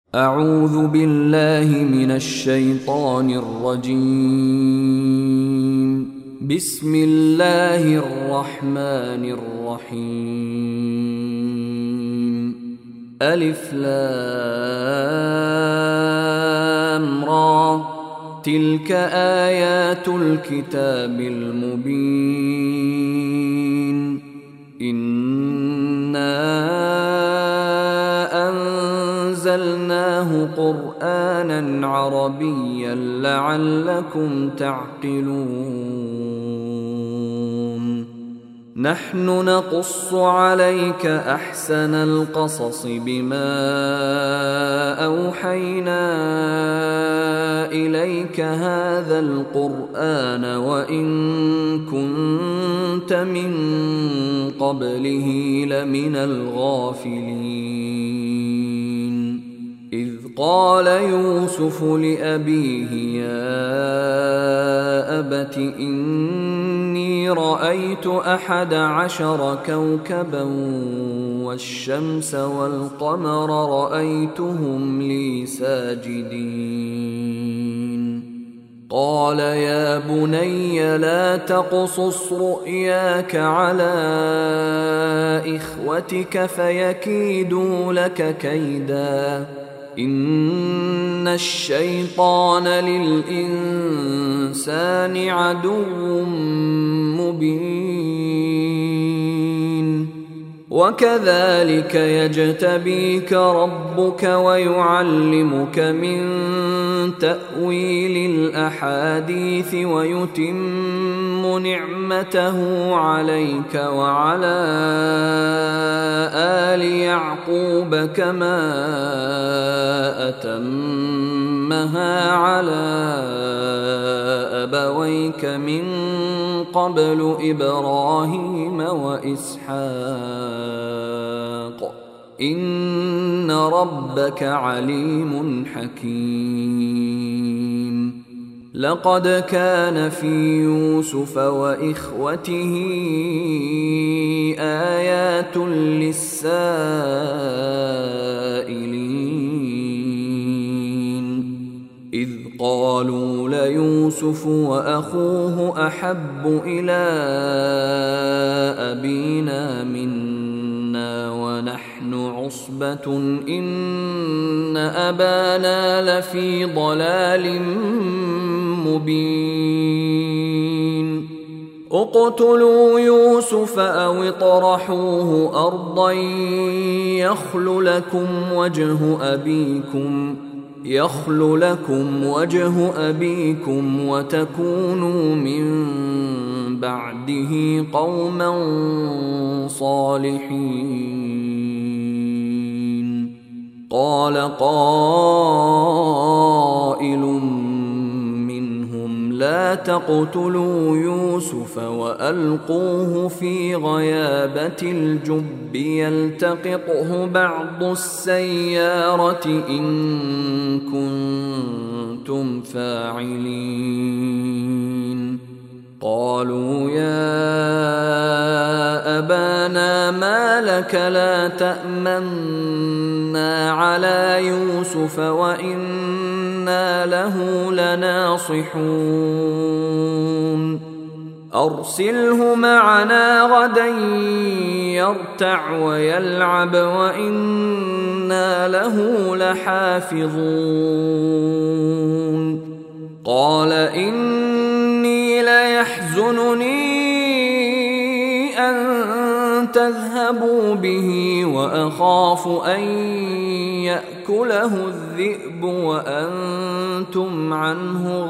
أعوذ بالله من الشيطان الرجيم. بسم الله الرحمن الرحيم. ألف لام را، تلك آيات الكتاب المبين. إنا أنزلناه قرآنا عربيا لعلكم تعقلون. نحن نقص عليك أحسن القصص بما أوحينا إليك هذا القرآن وإن كنت من قبله لمن الغافلين. إذ قال يوسف لأبيه يا أبت إني رأيت 11 كوكبا والشمس والقمر رأيتهم لي ساجدين. قال يا بني لا تقصص رؤياك على إخوتك فيكيدوا لك كيدا، إن الشيطان للإنسان عدو مبين. وكذلك يجتبيك ربك ويعلمك من تأويل الأحاديث ويتم نعمته عليك وعلى آل يعقوب كما أتمها على أبويك من قبل إبراهيم وإسحاق، إن ربك عليم حكيم. لقد كان في يوسف وإخوته آيات للسائلين، إذ قالوا ليوسف وأخوه أحب إلى أبينا منا ونحن عصبة إن أبانا لفي ضلال مبين. اقتلوا يوسف أو اطرحوه أرضا يخل لكم وجه أبيكم وتكونوا من بعده قوما صالحين. قال قائل منهم لا تقتلوا يوسف وألقوه في غيابة الجب يلتقطه بعض السيارة إن كنتم فاعلين. قالوا يا أبانا ما لك لا تأمنا على يوسف وإنا له لناصحون. أرسله معنا غدا يرتع ويلعب وإنا له لحافظون. قال إني ليحزنني أن تذهبوا به وأخاف أن يأكله الذئب وأنتم عنه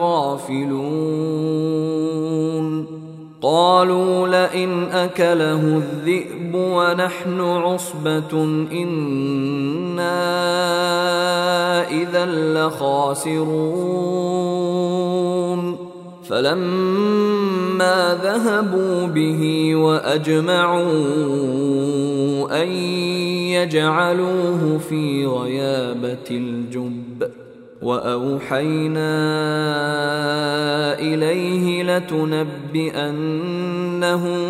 غافلون. قالوا لئن أكله الذئب ونحن عصبة إنا إذا لخاسرون. فلما ذهبوا به وأجمعوا أن يجعلوه في غيابة الجب وأوحينا إليه لتنبئنهم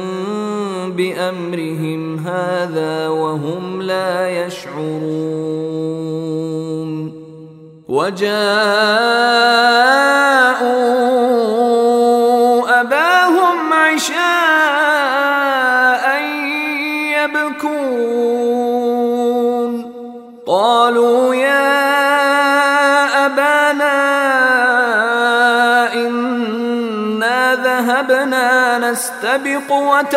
بأمرهم هذا وهم لا يشعرون وجاءوا أباهم عشاء يبكون قالوا يا أبانا إنا ذهبنا نستبق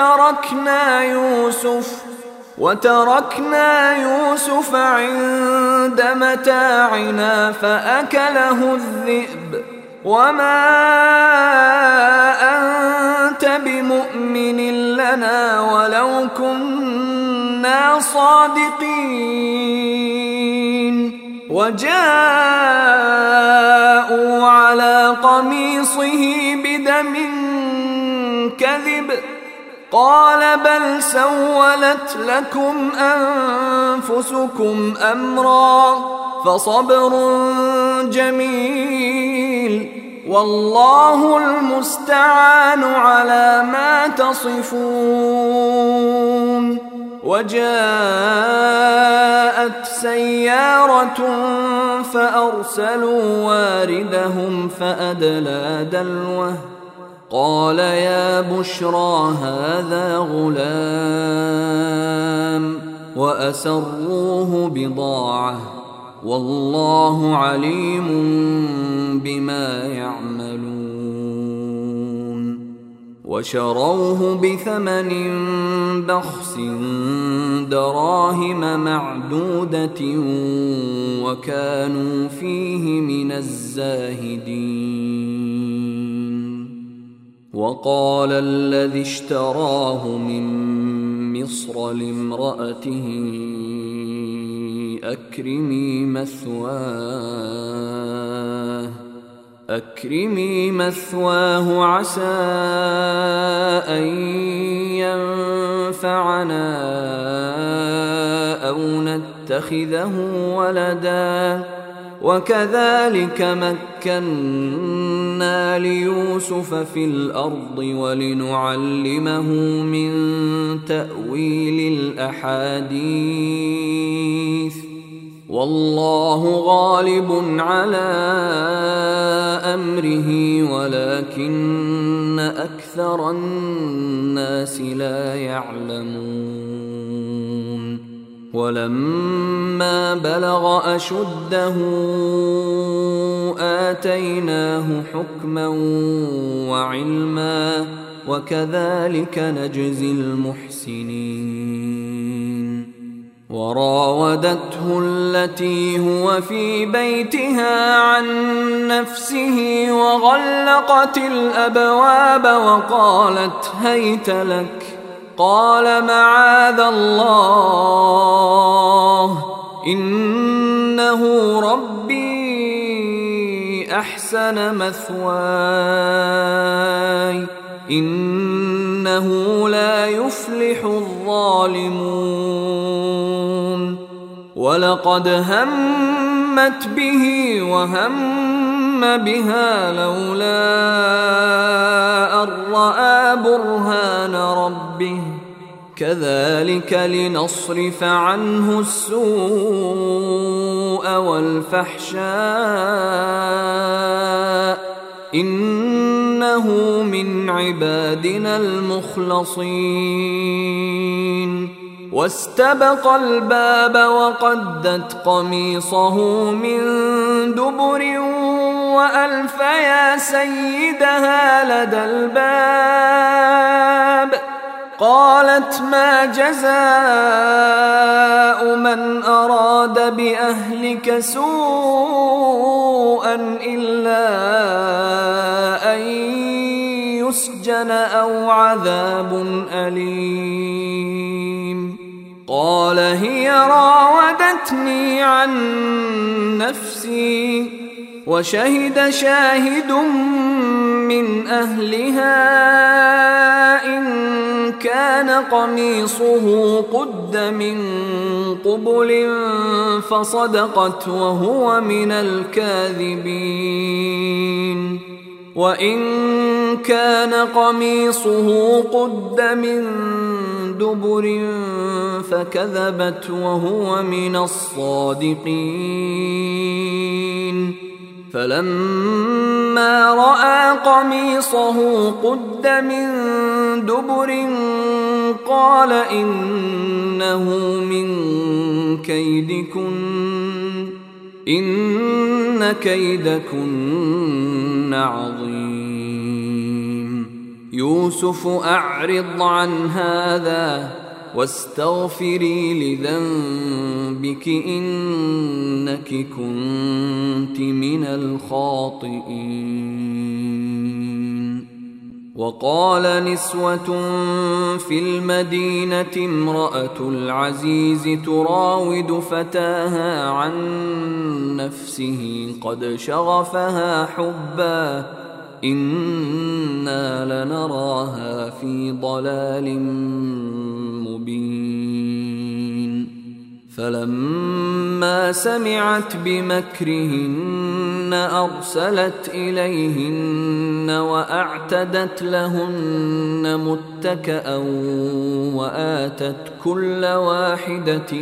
وتركنا يوسف عند متاعنا فأكله الذئب وما أنت بمؤمن لنا ولو كنا صادقين وجاءوا على قميصه بدم كذب قال بل سولت لكم أنفسكم أمرا فصبر جميل والله المستعان على ما تصفون. وجاءت سيارة فأرسلوا واردهم فأدلى دلوه قال يا بشرى هذا غلام وأسروه بضاعة والله عليم بما يعملون. وشروه بثمن بخس دراهم معدودة وكانوا فيه من الزاهدين. وقال الذي اشتراه من مصر لامرأته أكرمي مثواه عسى أن ينفعنا أو نتخذه ولدا وكذلك مكنا ليوسف في الأرض ولنعلمه من تأويل الأحاديث والله غالب على أمره ولكن أكثر الناس لا يعلمون. ولما بلغ أشده آتيناه حكما وعلما وكذلك نجزي المحسنين. وراودته التي هو في بيتها عن نفسه وغلقت الأبواب وقالت هيت لك قال معاذ الله إنه ربي أحسن مثواي إنه لا يفلح الظالمون. ولقد همت به وهم بها لولا أن رأى برهان ربه كذلك لنصرف عنه السوء والفحشاء إنه من عبادنا المخلصين. واستبق الباب وقدت قميصه من دبر وألف يا سيدها لدى الباب قالت ما جزاء من أراد بأهلك سوءا إلا أن يسجن أو عذاب أليم. قال هي راودتني عن نفسي وشهد شاهد من أهلها إن كان قميصه قد من قبل فصدقت وهو من الكاذبين وإن كان قميصه قد من دبر فكذبت وهو من الصادقين. فلما رأى قميصه قد من دبر قال إنه من كيدكن إن كيدكن عظيم. يوسف أعرض عن هذا واستغفري لذنبك إنك كنت من الخاطئين. وقال نسوة في المدينة امرأة العزيز تراود فتاها عن نفسه قد شغفها حبا إنا لنراها في ضلال مبين. فلما سمعت بمكرهن أرسلت إليهن وأعتدت لهن متكأ وآتت كل واحدة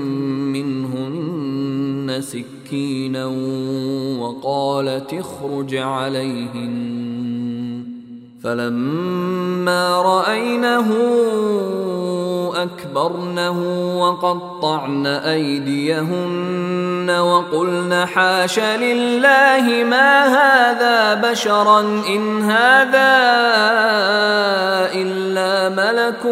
منهن سكينا وقالت اخرج عليهن. فلما رأينه أكبرنه وقطعن أيديهن وقلن حاش لله ما هذا بشرا إن هذا إلا ملك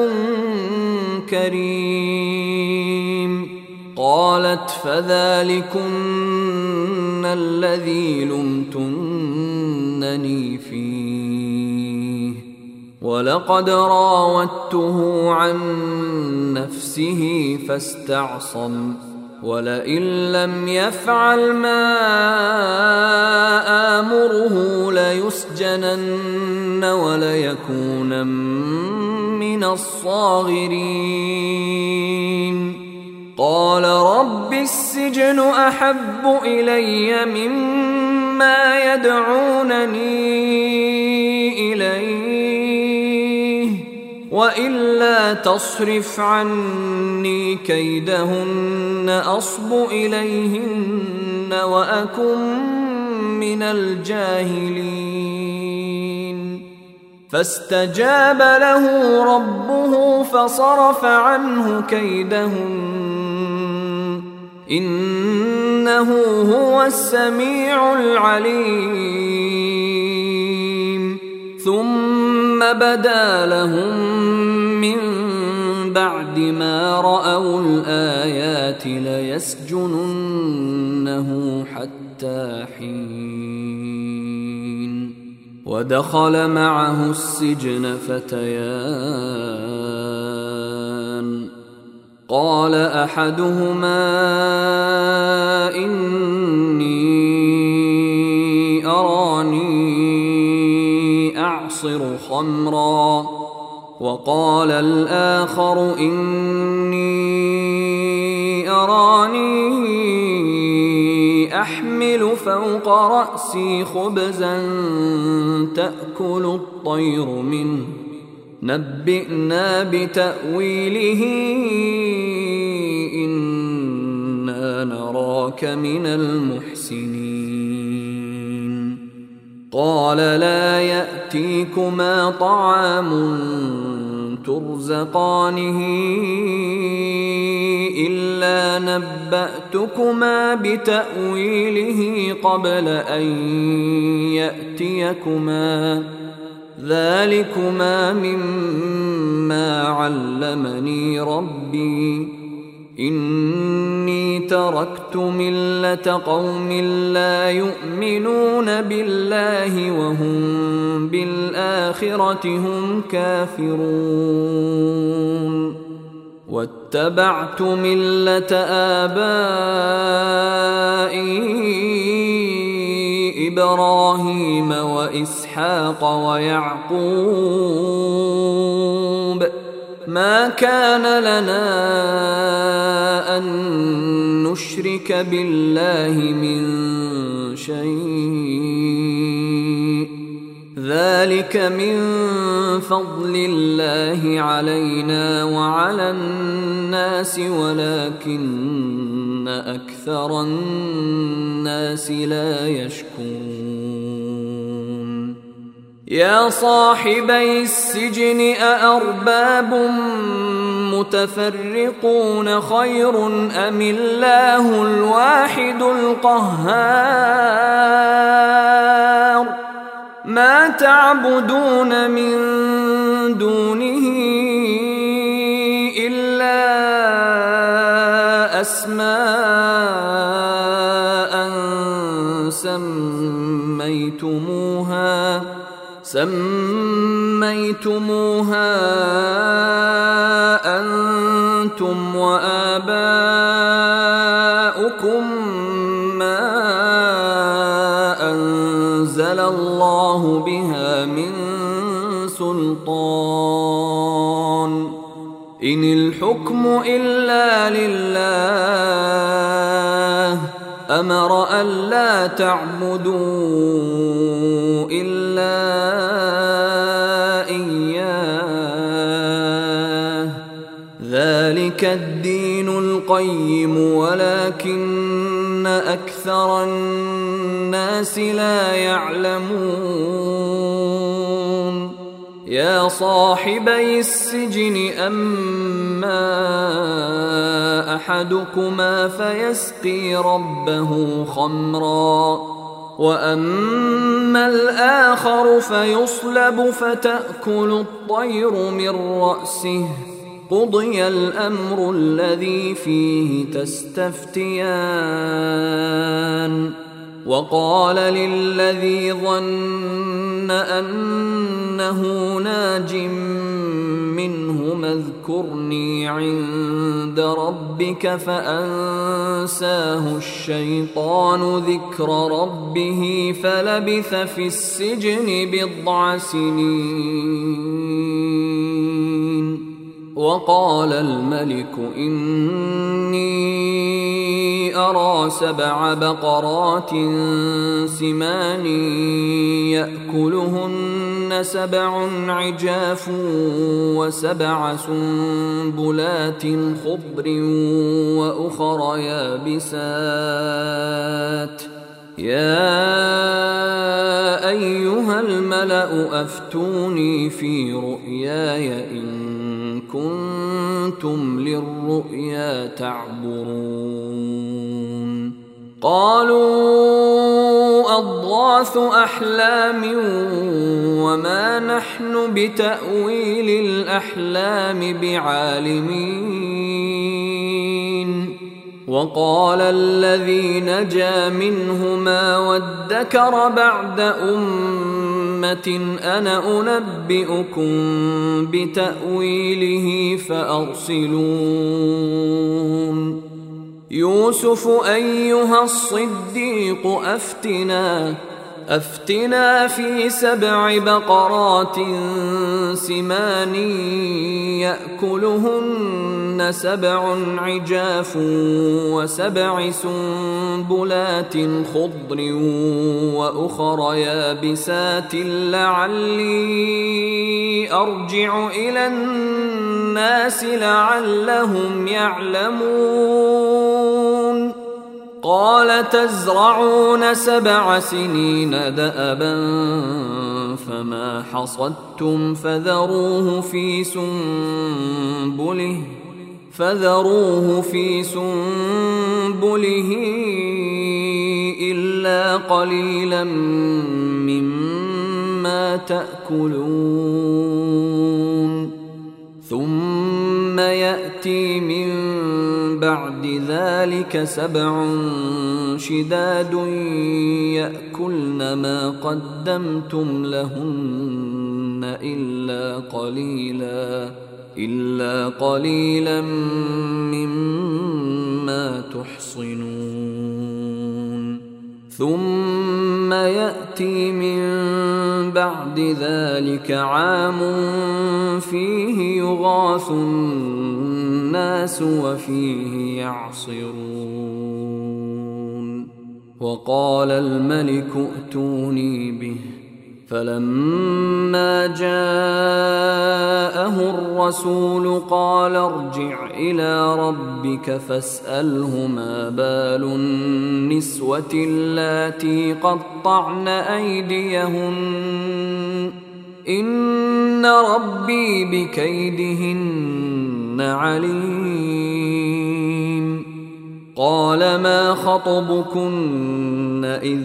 كريم. قالت فذلكن الذي لمتنني فيه ولقد راودته عن نفسه فاستعصم ولئن لم يفعل ما آمره ليسجنن وليكون من الصاغرين. قال رب السجن أحب إلي مما يدعونني إليه وإلا تصرف عني كيدهن أصب إليهن وأكن من الجاهلين. فاستجاب له ربه فصرف عنه كيدهن إنه هو السميع العليم. ثم بدا لهم من بعد ما رأوا الآيات ليسجننه حتى حين. ودخل معه السجن فتيان قال أحدهما إني أراني أعصر خمرا وقال الآخر إني أراني أحمل فوق رأسي خبزا تأكل الطير منه نبئنا بتأويله إنا نراك من المحسنين. قال لا يأتيكما طعام ترزقانه إلا نبأتكما بتأويله قبل أن يأتيكما ذلكما مما علمني ربي إني تركت ملة قوم لا يؤمنون بالله وهم بالآخرة هم كافرون واتبعت ملة آبائي إبراهيم وإسحاق ويعقوب ما كان لنا أن نشرك بالله من شيء ذلك من فضل الله علينا وعلى الناس ولكن أكثر الناس لا يشكرون يا صاحبي السجن أأرباب متفرقون خير أم الله الواحد القهار ما تعبدون من دونه إلا أسماء سميتموها أنتم وآباؤكم ما أنزل الله بها من سلطان إن الحكم إلا لله أمر ألا تعبدوا إلا إياه ذلك الدين القيم ولكن أكثر الناس لا يعلمون يا صاحبي السجن أما أحدكما فيسقي ربه خمرا وأما الآخر فيصلب فتأكل الطير من رأسه قضي الأمر الذي فيه تستفتيان وقال للذي ظن أنه ناج منهما اذكرني عند ربك فأنساه الشيطان ذكر ربه فلبث في السجن 10 سنين وقال الملك إني أرى 7 بقرات سمان يأكلهن 7 عجاف و7 سنبلات خضر وأخر يابسات يا أيها الملأ أفتوني في رؤياي إن كنتم للرؤيا تعبرون قالوا أضغاث أحلام وما نحن بتأويل الأحلام بعالمين وقال الذي نجا منهما وادكر بعد أمة أنا أنبئكم بتأويله فأرسلون يوسف أيها الصديق أفتنا في 7 بقرات سمان يأكلهن 7 عجاف و7 سنبلات خضر وأخر يابسات لعلي أرجع إلى الناس لعلهم يعلمون قال تزرعون 7 سنين دأبا فما حصدتم فذروه في سنبله إلا قليلا مما تأكلون ثم يأتي من بعد ذلك 7 شداد يأكلن ما قدمتم لهن إلا قليلا مما تحصنون ثم يأتي من بعد ذلك عام فيه يغاث الناس وفيه يعصرون وقال الملك ائتوني به فلما جاءه الرسول قال ارجع إلى ربك فاسأله ما بال النسوة اللاتي قطعن أيديهن إن ربي بكيدهن عليم. قال ما خطبكن إذ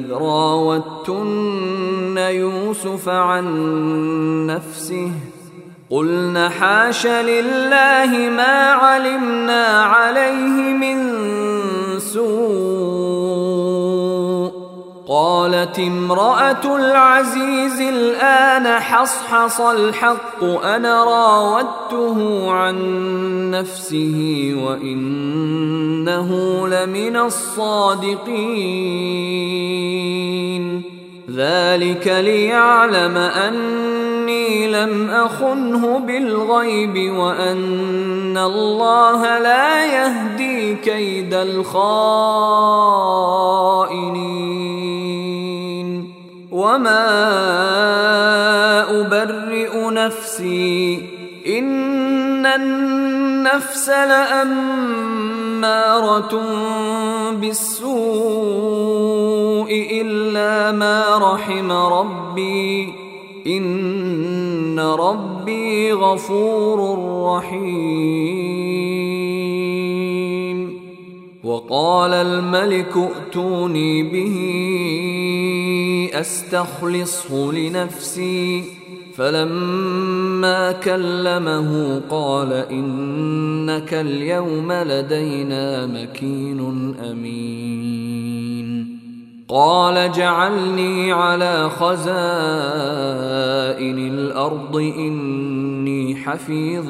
راوتن يوسف عن نفسه قلن حاش لله ما علمنا عليه من سوء. قالت امرأة العزيز الآن حصحص الحق أنا راودته عن نفسه وإنه لمن الصادقين. ذلك ليعلم أني لم أخنه بالغيب وأن الله لا يهدي كيد الخائنين. وما أبرئ نفسي إن النفس لأمارة بالسوء إلا ما رحم ربي إن ربي غفور رحيم. وقال الملك ائتوني به أستخلصه لنفسي فلما كلمه قال إنك اليوم لدينا مكين أمين. قال اجعلني على خزائن الأرض إني حفيظ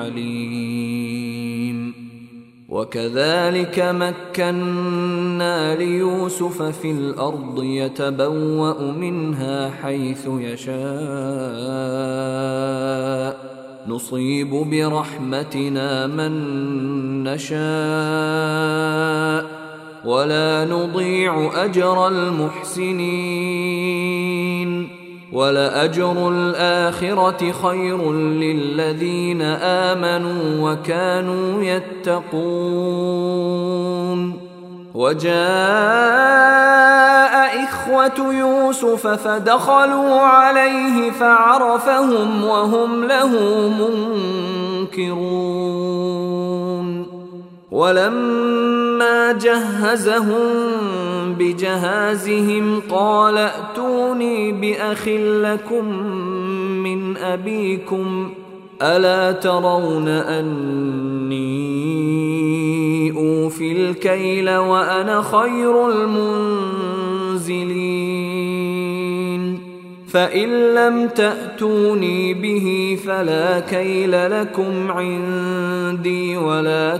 عليم. وكذلك مكنا ليوسف في الأرض يتبوأ منها حيث يشاء نصيب برحمتنا من نشاء ولا نضيع أجر المحسنين. ولأجر الآخرة خير للذين آمنوا وكانوا يتقون. وجاء إخوة يوسف فدخلوا عليه فعرفهم وهم له منكرون. ولما جهزهم بجهازهم قال ائتوني بأخ لكم من أبيكم ألا ترون أني أوفي الكيل وأنا خير المنزلين. فإن لم تأتوني به فلا كيل لكم عندي ولا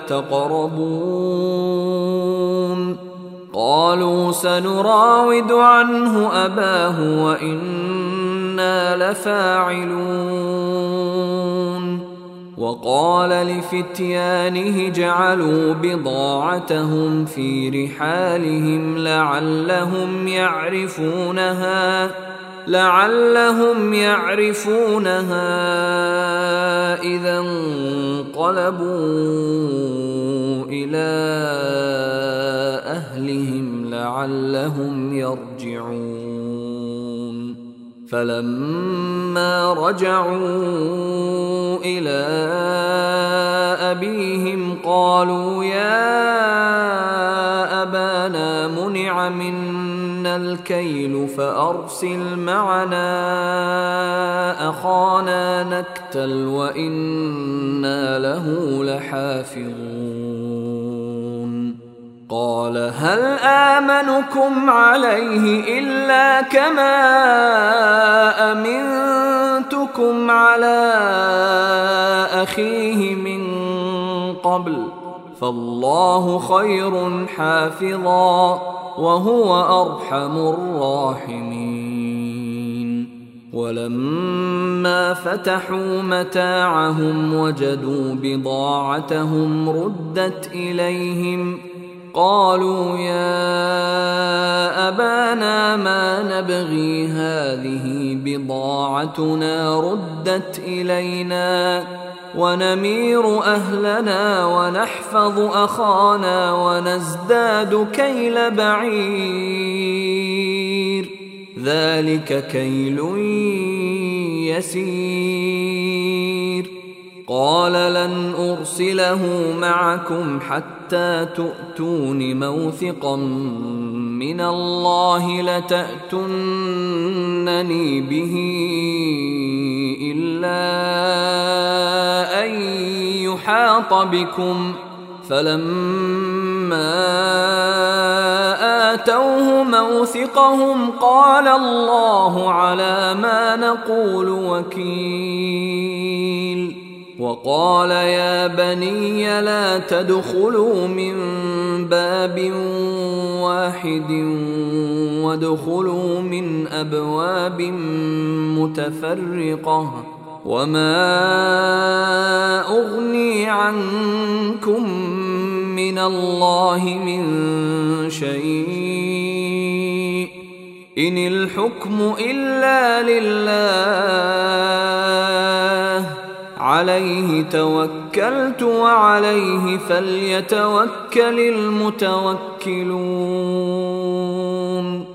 تقربون. قالوا سنراود عنه أباه وإنا لفاعلون. وقال لفتيانه جعلوا بضاعتهم في رحالهم لعلهم يعرفونها إذا انقلبوا إلى أهلهم لعلهم يرجعون. فلما رجعوا إلى أبيهم قالوا يا أبانا منع منا الكيل فأرسل معنا أخانا نكتل وإنا له لحافظون. قال هل آمنكم عليه إلا كما أمنتكم على أخيه من قبل فالله خير حافظا وهو أرحم الراحمين. ولما فتحوا متاعهم وجدوا بضاعتهم ردت إليهم قالوا يا أبانا ما نبغي هذه بضاعتنا ردت إلينا ونمير أهلنا ونحفظ أخانا ونزداد كيل بعير ذلك كيل يسير قال لن أرسله معكم حتى تؤتون موثقا من الله لتأتونني به إلا أن يحاط بكم فلما آتوه موثقهم قال الله على ما نقول وكيل وقال يا بني لا تدخلوا من باب واحد وادخلوا من أبواب متفرقة وما أغني عنكم من الله من شيء إن الحكم إلا لله عليه توكلت وعليه فليتوكل المتوكلون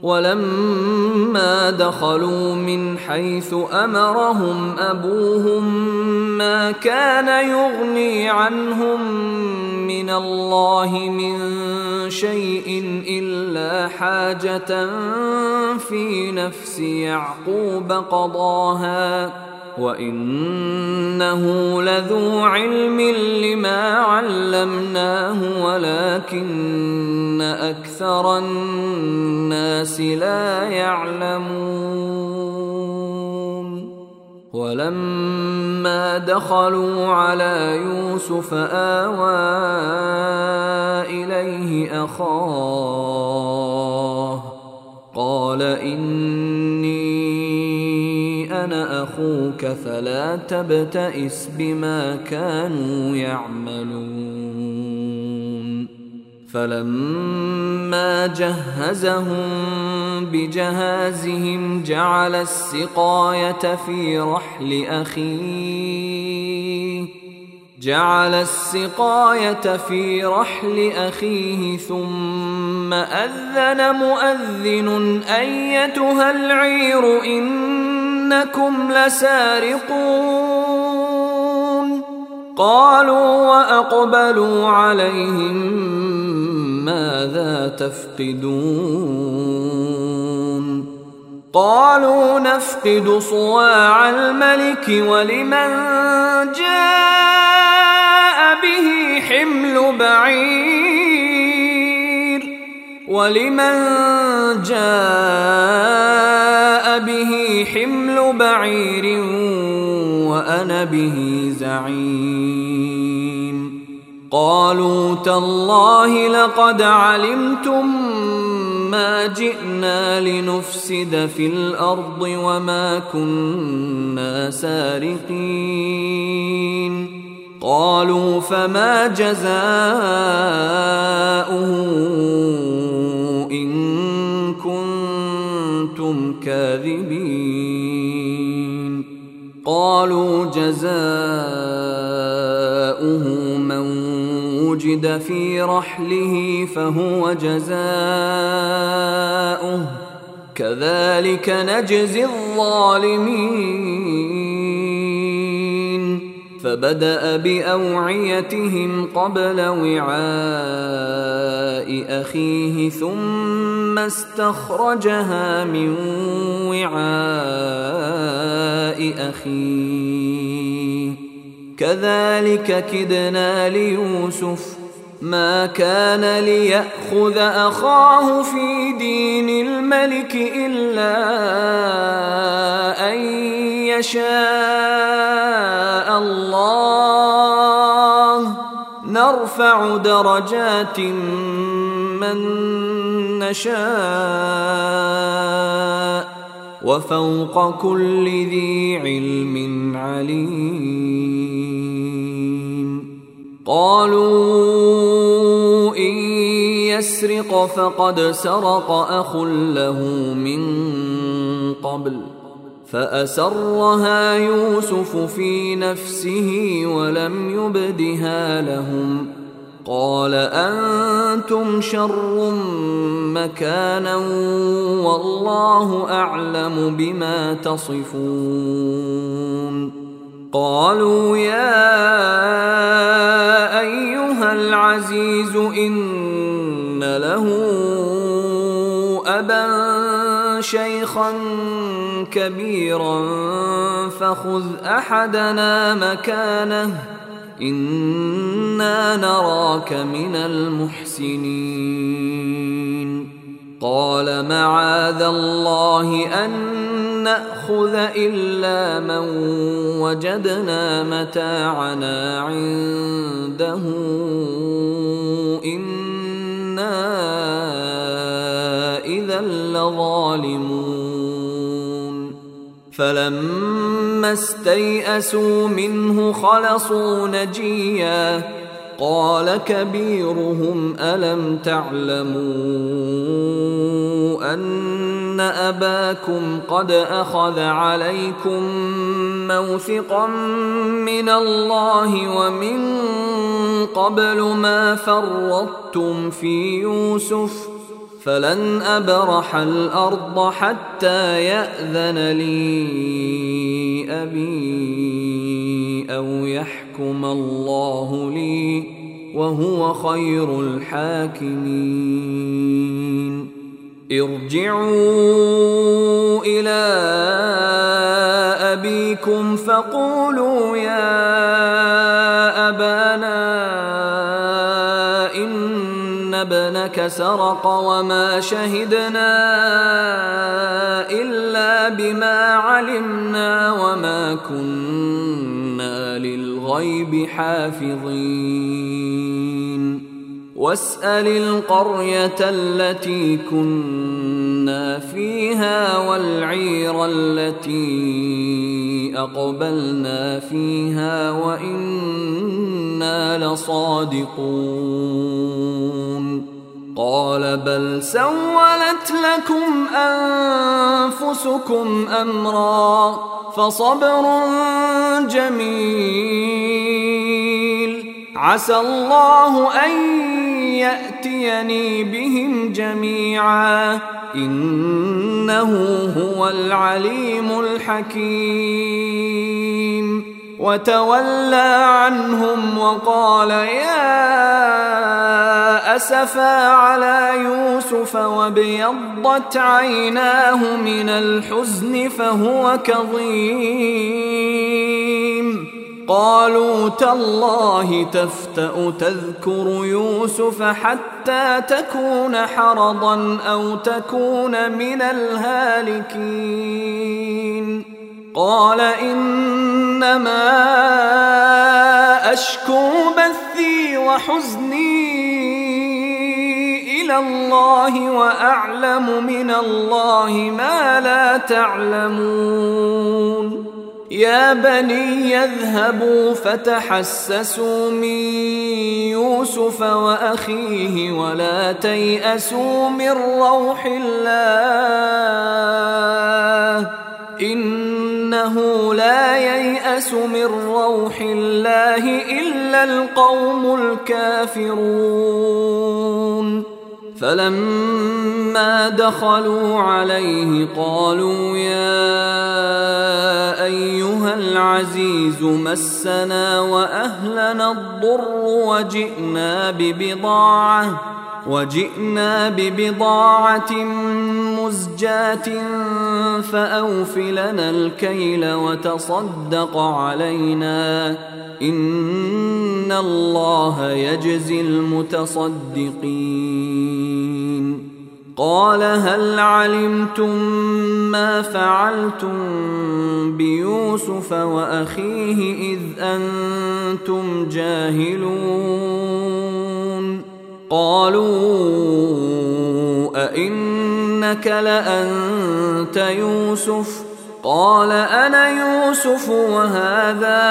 ولما دخلوا من حيث أمرهم أبوهم ما كان يغني عنهم من الله من شيء إلا حاجة في نفس يعقوب قضاها وإنه لذو علم لما علمناه ولكن أكثر الناس لا يعلمون ولما دخلوا على يوسف آوى إليه أخاه قال إني أنا أخوك فلا تبتئس بما كانوا يعملون فلما جهزهم بجهازهم جعل السقاية في رحل أخيه ثم أذن مؤذن أيتها العير إنكم لسارقون قالوا وأقبلوا عليهم ماذا تفقدون قالوا نفقد صواع الملك ولمن جاء به حمل بعير وأنا به زعيم قالوا تالله لقد علمتم ما جئنا لنفسد في الأرض وما كنا سارقين قالوا فما جزاؤه إن كنتم كاذبين قالوا جزاؤه من وجد في رحله فهو جزاؤه كذلك نجزي الظالمين فبدأ بأوعيتهم قبل وعاء أخيه ثم استخرجها من وعاء أخيه كذلك كدنا ليوسف ما كان ليأخذ أخاه في دين الملك إلا أن يشاء الله نرفع درجات من نشاء وفوق كل ذي علم عليم قالوا إن يسرق فقد سرق أخ له من قبل فأسرها يوسف في نفسه ولم يبدها لهم قال أنتم شر مكانا والله أعلم بما تصفون قالوا يا أيها العزيز إن له أبا شيخا كبيرا فخذ أحدنا مكانه إنا نراك من المحسنين قال معاذ الله أن نأخذ إلا من وجدنا متاعنا عنده إنا إذا لظالمون فلما استيئسوا منه خلصوا نجيا قال كبيرهم ألم تعلموا أن أباكم قد أخذ عليكم موثقا من الله ومن قبل ما فرطتم في يوسف فلن أبرح الأرض حتى يأذن لي أبي أو يحكم الله لي وهو خير الحاكمين ارجعوا إلى أبيكم فقولوا يا أبانا إن ابنك سرق وما شهدنا إلا بما علمنا وما كنا للغيب حافظين واسأل القرية التي كنا فيها والعير التي أقبلنا فيها وإنا لصادقون قال بل سولت لكم أنفسكم أمرا فصبر جميل عسى الله أن يأتيني بهم جميعا إنه هو العليم الحكيم وتولى عنهم وقال يا أسفا على يوسف وابيضت عيناه من الحزن فهو كظيم قالوا تالله تفتأ تذكر يوسف حتى تكون حرضا أو تكون من الهالكين قال إنما أشكو بثي وحزني إلى الله وأعلم من الله ما لا تعلمون يا بني يذهبوا فتحسسوا من يوسف وأخيه ولا تيأسوا من روح الله إنه لا ييأس من روح الله إلا القوم الكافرون فلما دخلوا عليه قالوا يا أيها العزيز مسنا وأهلنا الضر وجئنا ببضاعة مزجاة فأوف لنا الكيل وتصدق علينا إن الله يجزي المتصدقين قال هل علمتم ما فعلتم بيوسف وأخيه إذ أنتم جاهلون قالوا أئنك لأنت يوسف قال أنا يوسف وهذا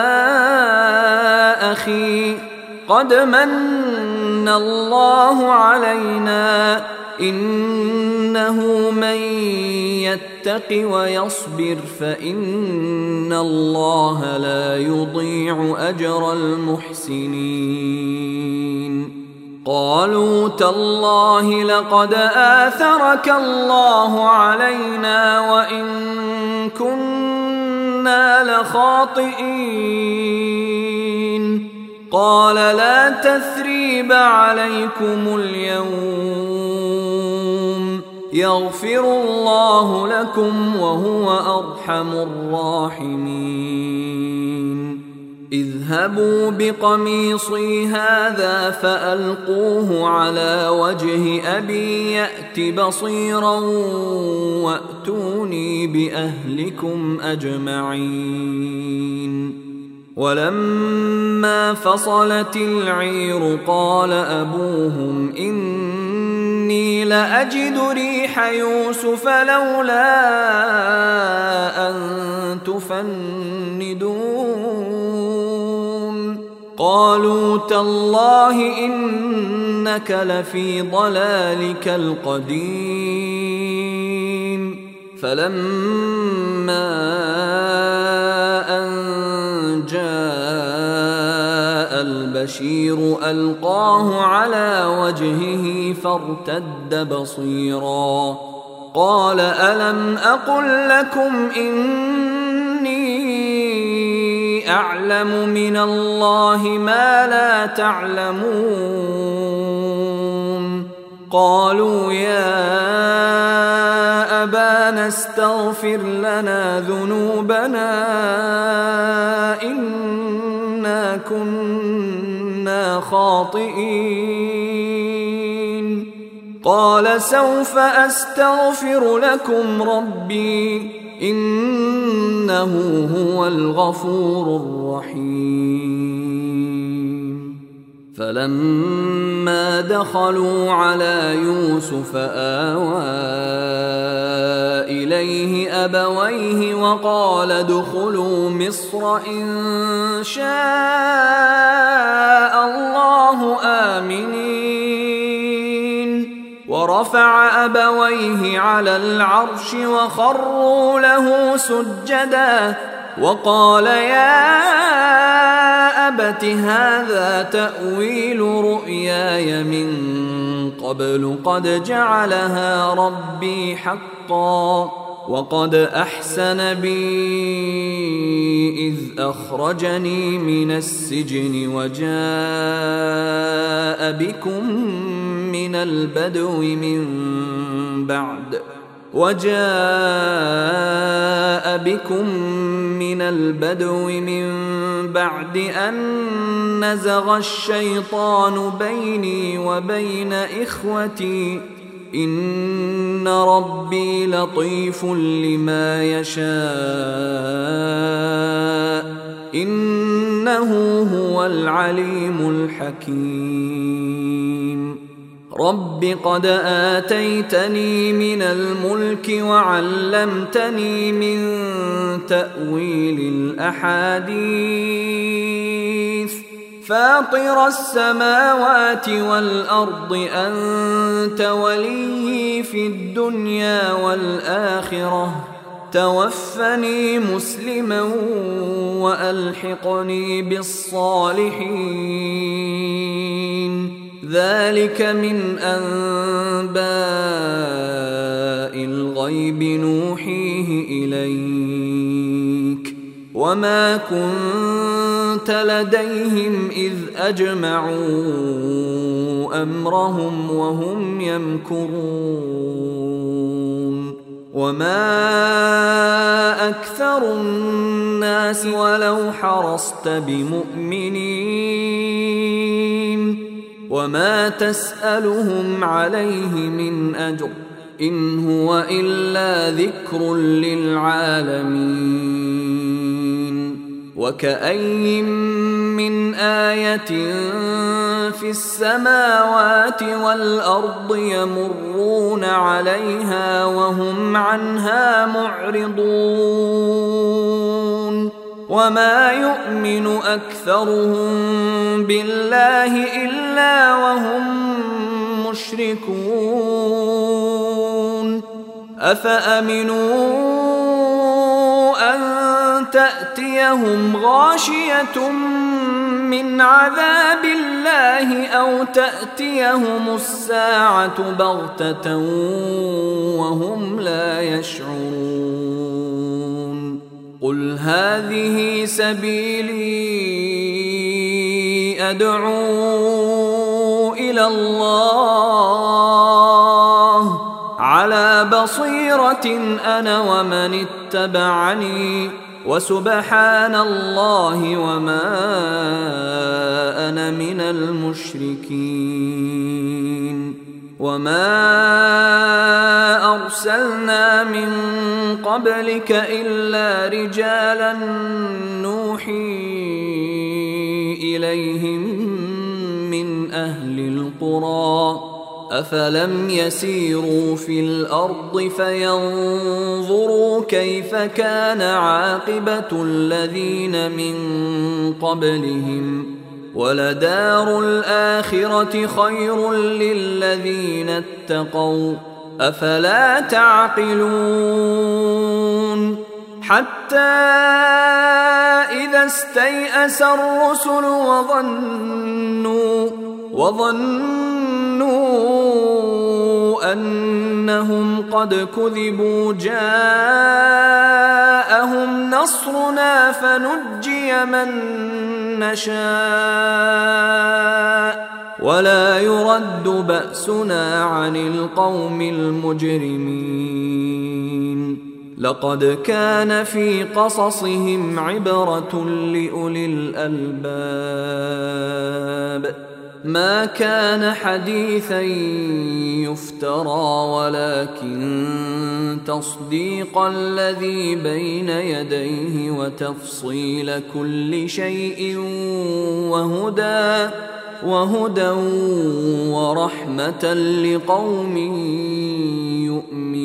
أخي قد من الله علينا إنه من يتق ويصبر فإن الله لا يضيع أجر المحسنين. قالوا تالله لقد آثرك الله علينا وإن كنا لخاطئين. قال لا تثريب عليكم اليوم يغفر الله لكم وهو أرحم الراحمين. اذهبوا بقميصي هذا فألقوه على وجه أبي يأت بصيرا وأتوني بأهلكم أجمعين. ولما فصلت العير قال أبوهم إني لأجد ريح يوسف لولا أن تفندون. قالوا تالله إنك لفي ضلالك القديم. فلما أن جاء البشير ألقاه على وجهه فارتد بصيرا. قال ألم أقل لكم إني أعلم من الله ما لا تعلمون. قالوا يا أبانا استغفر لنا ذنوبنا إنا كنا خاطئين. قال سوف أستغفر لكم ربي إنه هو الغفور الرحيم. فلما دخلوا على يوسف آوى إليه أبويه وقال ادخلوا مصر إن شاء الله آمنين. ورفع أبويه على العرش وخروا له سجدا وقال يا أبت هذا تأويل رؤياي من قبل قد جعلها ربي حقا وقد أحسن بي إذ أخرجني من السجن وجاء بكم من البدو من بعد أن نزغ الشيطان بيني وبين إخوتي إن ربي لطيف لما يشاء إنه هو العليم الحكيم. رب قد آتيتني من الملك وعلمتني من تأويل الأحاديث فاطر السماوات والأرض أنت ولي في الدنيا والآخرة توفني مسلما وألحقني بالصالحين. ذلك من أنباء الغيب نوحيه إليك وما كنت لديهم إذ أجمعوا أمرهم وهم يمكرون. وما أكثر الناس ولو حرصت بمؤمنين وما تسألهم عليه من أجر إن هو إلا ذكر للعالمين. وكأي من آية في السماوات والأرض يمرون عليها وهم عنها معرضون وما يؤمن أكثرهم بالله إلا وهم مشركون. المشركون أفأمنوا أن تأتيهم غاشية من عذاب الله أو تأتيهم الساعة بغتة وهم لا يشعرون قل هذه سبيلي أدعو إلى الله على بصيرة أنا ومن اتبعني وسبحان الله وما أنا من المشركين وما أرسلنا من قبلك إلا رجالا نوحي إليهم من أهل القرى أفلم يسيروا في الأرض فينظروا كيف كان عاقبة الذين من قبلهم ولدار الآخرة خير للذين اتقوا أفلا تعقلون حتى إذا استيأس الرسل وظنوا أنهم قد كذبوا جاءهم نصرنا فنجي من نشاء ولا يرد بأسنا عن القوم المجرمين لقد كان في قصصهم عبرة لأولي الألباب ما كان حديثا يفترى ولكن تصديق الذي بين يديه وتفصيل كل شيء وهدى ورحمة لقوم يؤمنون